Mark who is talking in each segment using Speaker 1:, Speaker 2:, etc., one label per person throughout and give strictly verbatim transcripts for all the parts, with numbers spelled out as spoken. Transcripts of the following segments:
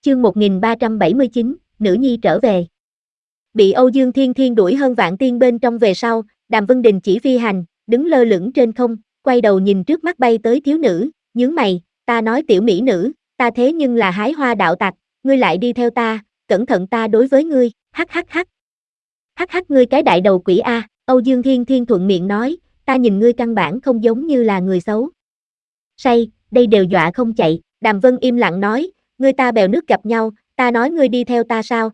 Speaker 1: chương một nghìn ba trăm bảy mươi chín, nữ nhi trở về. Bị Âu Dương Thiên Thiên đuổi hơn vạn tiên bên trong về sau, Đàm Vân Đình chỉ phi hành, đứng lơ lửng trên không, quay đầu nhìn trước mắt bay tới thiếu nữ, nhướng mày, ta nói tiểu mỹ nữ, ta thế nhưng là hái hoa đạo tặc, ngươi lại đi theo ta, cẩn thận ta đối với ngươi, hắc hắc hắc. Hắc hắc ngươi cái đại đầu quỷ a, Âu Dương Thiên Thiên thuận miệng nói, ta nhìn ngươi căn bản không giống như là người xấu. Say, đây đều dọa không chạy, Đàm Vân im lặng nói, ngươi ta bèo nước gặp nhau, ta nói ngươi đi theo ta sao?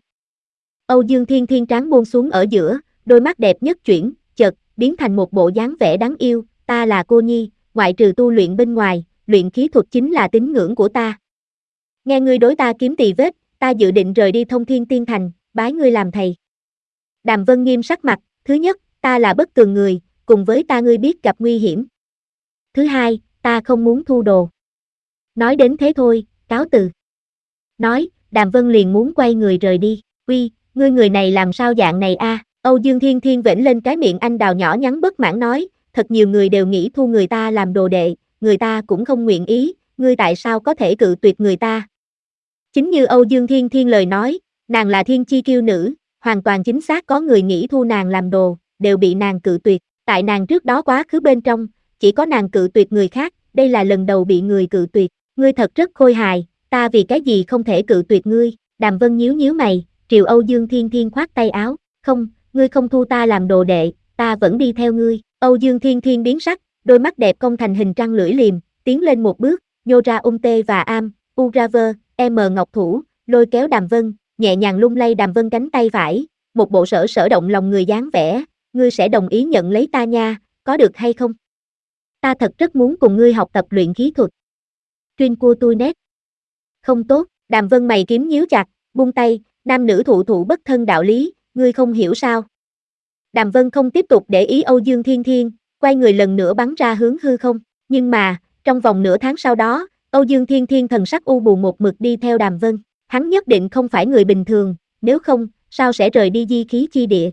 Speaker 1: Âu Dương Thiên Thiên trán buông xuống ở giữa, đôi mắt đẹp nhất chuyển, chợt, biến thành một bộ dáng vẻ đáng yêu, ta là cô nhi, ngoại trừ tu luyện bên ngoài, luyện khí thuật chính là tín ngưỡng của ta. Nghe ngươi đối ta kiếm tỳ vết, ta dự định rời đi Thông Thiên Tiên Thành, bái ngươi làm thầy. Đàm Vân nghiêm sắc mặt, thứ nhất, ta là bất tường người, cùng với ta ngươi biết gặp nguy hiểm. Thứ hai, ta không muốn thu đồ. Nói đến thế thôi, cáo từ. Nói, Đàm Vân liền muốn quay người rời đi, uy, ngươi người này làm sao dạng này a? Âu Dương Thiên Thiên vểnh lên cái miệng anh đào nhỏ nhắn bất mãn nói, thật nhiều người đều nghĩ thu người ta làm đồ đệ, người ta cũng không nguyện ý, ngươi tại sao có thể cự tuyệt người ta? Chính như Âu Dương Thiên Thiên lời nói, nàng là thiên chi kiêu nữ, hoàn toàn chính xác có người nghĩ thu nàng làm đồ, đều bị nàng cự tuyệt, tại nàng trước đó quá khứ bên trong, chỉ có nàng cự tuyệt người khác, đây là lần đầu bị người cự tuyệt, ngươi thật rất khôi hài, ta vì cái gì không thể cự tuyệt ngươi? Đàm Vân nhíu nhíu mày, triều Âu Dương Thiên Thiên khoát tay áo, không, ngươi không thu ta làm đồ đệ, ta vẫn đi theo ngươi. Âu Dương Thiên Thiên biến sắc, đôi mắt đẹp cong thành hình trăng lưỡi liềm, tiến lên một bước, nhô ra ung tê và am, Uraver, M Ngọc Thủ, lôi kéo Đàm Vân, nhẹ nhàng lung lay Đàm Vân cánh tay phải, một bộ sở sở động lòng người dáng vẻ, ngươi sẽ đồng ý nhận lấy ta nha, có được hay không? Ta thật rất muốn cùng ngươi học tập luyện khí thuật. Chuyên cua tôi nét. Không tốt, Đàm Vân mày kiếm nhíu chặt, buông tay, nam nữ thụ thụ bất thân đạo lý, ngươi không hiểu sao? Đàm Vân không tiếp tục để ý Âu Dương Thiên Thiên, quay người lần nữa bắn ra hướng hư không, nhưng mà, trong vòng nửa tháng sau đó, Âu Dương Thiên Thiên thần sắc u buồn một mực đi theo Đàm Vân, hắn nhất định không phải người bình thường, nếu không, sao sẽ rời đi di khí chi địa?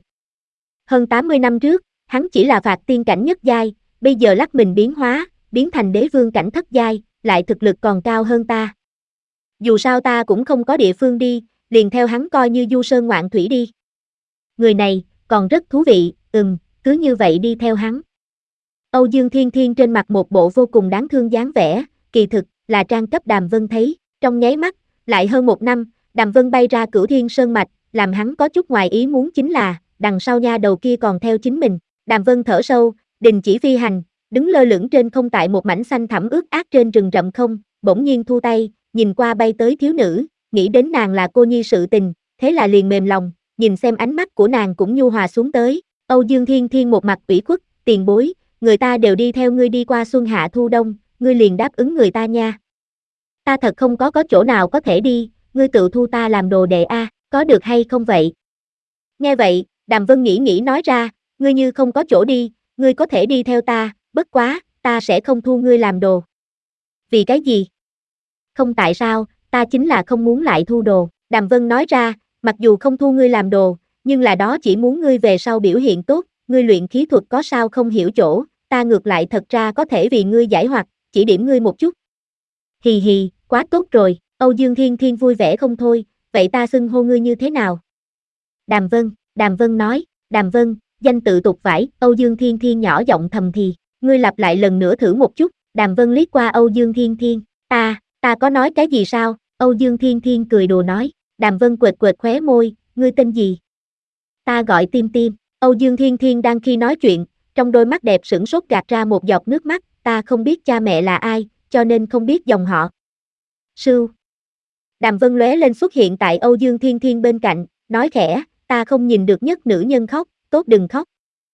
Speaker 1: Hơn tám mươi năm trước, hắn chỉ là phạt tiên cảnh nhất giai, bây giờ lắc mình biến hóa, biến thành đế vương cảnh thất giai, lại thực lực còn cao hơn ta. Dù sao ta cũng không có địa phương đi, liền theo hắn coi như du sơn ngoạn thủy đi. Người này, còn rất thú vị, ừm, cứ như vậy đi theo hắn. Âu Dương Thiên Thiên trên mặt một bộ vô cùng đáng thương dáng vẻ, kỳ thực, là trang cấp Đàm Vân thấy, trong nháy mắt, lại hơn một năm, Đàm Vân bay ra Cửu Thiên Sơn Mạch, làm hắn có chút ngoài ý muốn chính là, đằng sau nha đầu kia còn theo chính mình. Đàm Vân thở sâu, đình chỉ phi hành, đứng lơ lửng trên không tại một mảnh xanh thẳm ướt át trên rừng rậm không, bỗng nhiên thu tay, nhìn qua bay tới thiếu nữ, nghĩ đến nàng là cô nhi sự tình, thế là liền mềm lòng, nhìn xem ánh mắt của nàng cũng nhu hòa xuống tới. Âu Dương Thiên Thiên một mặt ủy khuất, tiền bối, người ta đều đi theo ngươi đi qua xuân hạ thu đông, ngươi liền đáp ứng người ta nha. Ta thật không có có chỗ nào có thể đi, ngươi tự thu ta làm đồ đệ a, có được hay không vậy? Nghe vậy, Đàm Vân nghĩ nghĩ nói ra, ngươi như không có chỗ đi, ngươi có thể đi theo ta, bất quá, ta sẽ không thu ngươi làm đồ. Vì cái gì? Không tại sao, ta chính là không muốn lại thu đồ. Đàm Vân nói ra, mặc dù không thu ngươi làm đồ, nhưng là đó chỉ muốn ngươi về sau biểu hiện tốt, ngươi luyện khí thuật có sao không hiểu chỗ, ta ngược lại thật ra có thể vì ngươi giải hoặc, chỉ điểm ngươi một chút. Hì hì, quá tốt rồi, Âu Dương Thiên Thiên vui vẻ không thôi, vậy ta xưng hô ngươi như thế nào? Đàm Vân, Đàm Vân nói, Đàm Vân, danh tự tục vải, Âu Dương Thiên Thiên nhỏ giọng thầm thì, ngươi lặp lại lần nữa thử một chút, Đàm Vân liếc qua Âu Dương Thiên Thiên, ta, ta có nói cái gì sao? Âu Dương Thiên Thiên cười đùa nói, Đàm Vân quệt quệt khóe môi, ngươi tên gì? Ta gọi Tim Tim. Âu Dương Thiên Thiên đang khi nói chuyện, trong đôi mắt đẹp sửng sốt gạt ra một giọt nước mắt, ta không biết cha mẹ là ai, cho nên không biết dòng họ. Sưu. Đàm Vân lóe lên xuất hiện tại Âu Dương Thiên Thiên bên cạnh, nói khẽ, ta không nhìn được nhất nữ nhân khóc, tốt đừng khóc.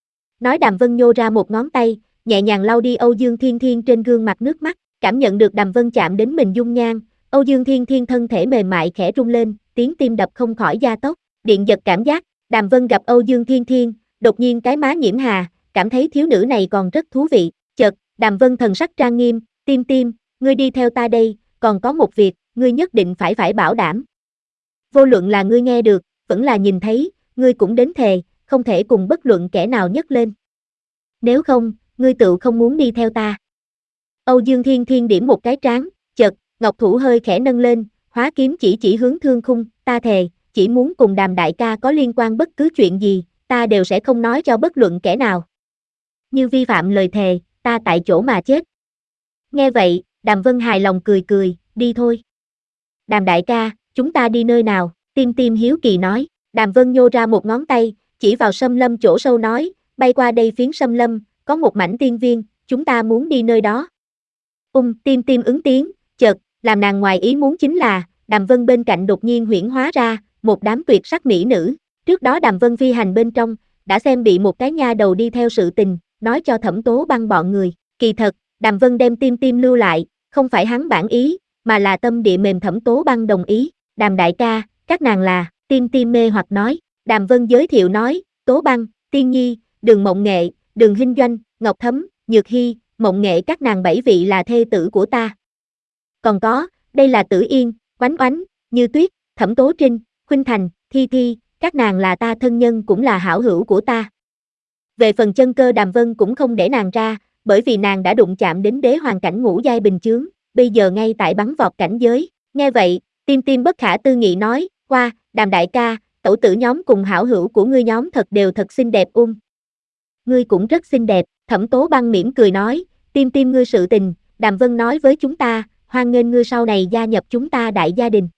Speaker 1: Nói Đàm Vân nhô ra một ngón tay, nhẹ nhàng lau đi Âu Dương Thiên Thiên trên gương mặt nước mắt, cảm nhận được Đàm Vân chạm đến mình dung nhan, Âu Dương Thiên Thiên thân thể mềm mại khẽ rung lên, tiếng tim đập không khỏi gia tốc, điện giật cảm giác, Đàm Vân gặp Âu Dương Thiên Thiên, đột nhiên cái má nhiễm hà, cảm thấy thiếu nữ này còn rất thú vị, chợt, Đàm Vân thần sắc trang nghiêm, Tim Tim, ngươi đi theo ta đây, còn có một việc, ngươi nhất định phải phải bảo đảm. Vô luận là ngươi nghe được, vẫn là nhìn thấy, ngươi cũng đến thề, không thể cùng bất luận kẻ nào nhấc lên. Nếu không, ngươi tự không muốn đi theo ta. Âu Dương Thiên Thiên điểm một cái trán, chợt, ngọc thủ hơi khẽ nâng lên, hóa kiếm chỉ chỉ hướng Thương Khung, ta thề, chỉ muốn cùng Đàm đại ca có liên quan bất cứ chuyện gì, ta đều sẽ không nói cho bất luận kẻ nào. Như vi phạm lời thề, ta tại chỗ mà chết. Nghe vậy, Đàm Vân hài lòng cười cười, đi thôi. Đàm đại ca, chúng ta đi nơi nào? Tim Tim hiếu kỳ nói. Đàm Vân nhô ra một ngón tay, chỉ vào Sâm Lâm chỗ sâu nói, bay qua đây phiến Sâm Lâm, có một mảnh tiên viên, chúng ta muốn đi nơi đó. Ung, Tim Tim ứng tiếng, chợt, làm nàng ngoài ý muốn chính là, Đàm Vân bên cạnh đột nhiên huyễn hóa ra, một đám tuyệt sắc mỹ nữ. Trước đó Đàm Vân phi hành bên trong, đã xem bị một cái nha đầu đi theo sự tình, nói cho Thẩm Tố Băng bọn người. Kỳ thật, Đàm Vân đem Tim Tim lưu lại, không phải hắn bản ý, mà là tâm địa mềm Thẩm Tố Băng đồng ý. Đàm đại ca, các nàng là, Tim Tim mê hoặc nói. Đàm Vân giới thiệu nói, Tố Băng, Tiên Nhi, Đường Mộng Nghệ, Đường Hinh Doanh, Ngọc Thấm, Nhược Hy, Mộng Nghệ các nàng bảy vị là thê tử của ta. Còn có, đây là Tử Yên, Oánh Oánh, Như Tuyết, Thẩm Tố Trinh, Khuynh Thành, Thi Thi, các nàng là ta thân nhân cũng là hảo hữu của ta. Về phần Chân Cơ Đàm Vân cũng không để nàng ra, bởi vì nàng đã đụng chạm đến đế hoàng cảnh ngũ giai bình chướng, bây giờ ngay tại bắn vọt cảnh giới. Nghe vậy, Tim Tim bất khả tư nghị nói, qua, Đàm đại ca, tẩu tử nhóm cùng hảo hữu của ngươi nhóm thật đều thật xinh đẹp ung. Ngươi cũng rất xinh đẹp, Thẩm Tố Băng mỉm cười nói, Tim Tim ngươi sự tình, Đàm Vân nói với chúng ta, hoan nghênh ngươi sau này gia nhập chúng ta đại gia đình.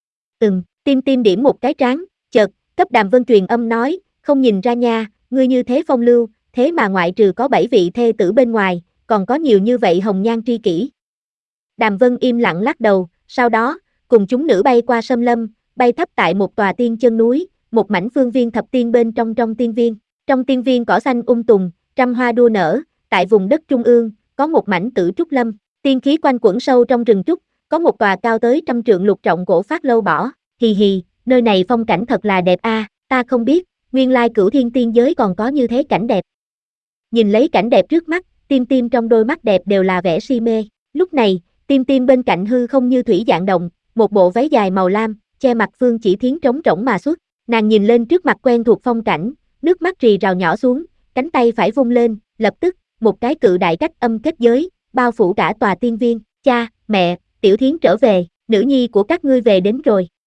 Speaker 1: Ừm, Tim Tim điểm một cái trán, chợt, cấp Đàm Vân truyền âm nói, không nhìn ra nha, ngươi như thế phong lưu, thế mà ngoại trừ có bảy vị thê tử bên ngoài, còn có nhiều như vậy hồng nhan tri kỷ. Đàm Vân im lặng lắc đầu, sau đó, cùng chúng nữ bay qua Sâm Lâm, bay thấp tại một tòa tiên chân núi, một mảnh phương viên thập tiên bên trong trong tiên viên. Trong tiên viên cỏ xanh um tùm, trăm hoa đua nở, tại vùng đất trung ương, có một mảnh tử trúc lâm, tiên khí quanh quẩn sâu trong rừng trúc, có một tòa cao tới trăm trượng lục trọng cổ phát lâu bỏ, hì hì, nơi này phong cảnh thật là đẹp a, à, ta không biết, nguyên lai Cửu Thiên tiên giới còn có như thế cảnh đẹp. Nhìn lấy cảnh đẹp trước mắt, Tim Tim trong đôi mắt đẹp đều là vẻ si mê. Lúc này, Tim Tim bên cạnh hư không như thủy dạng động, một bộ váy dài màu lam, che mặt Phương Chỉ Thiến trống rỗng mà xuất. Nàng nhìn lên trước mặt quen thuộc phong cảnh, nước mắt rì rào nhỏ xuống, cánh tay phải vung lên, lập tức, một cái cự đại cách âm kết giới, bao phủ cả tòa tiên viên. Cha, mẹ, Tiểu Thiến trở về, nữ nhi của các ngươi về đến rồi.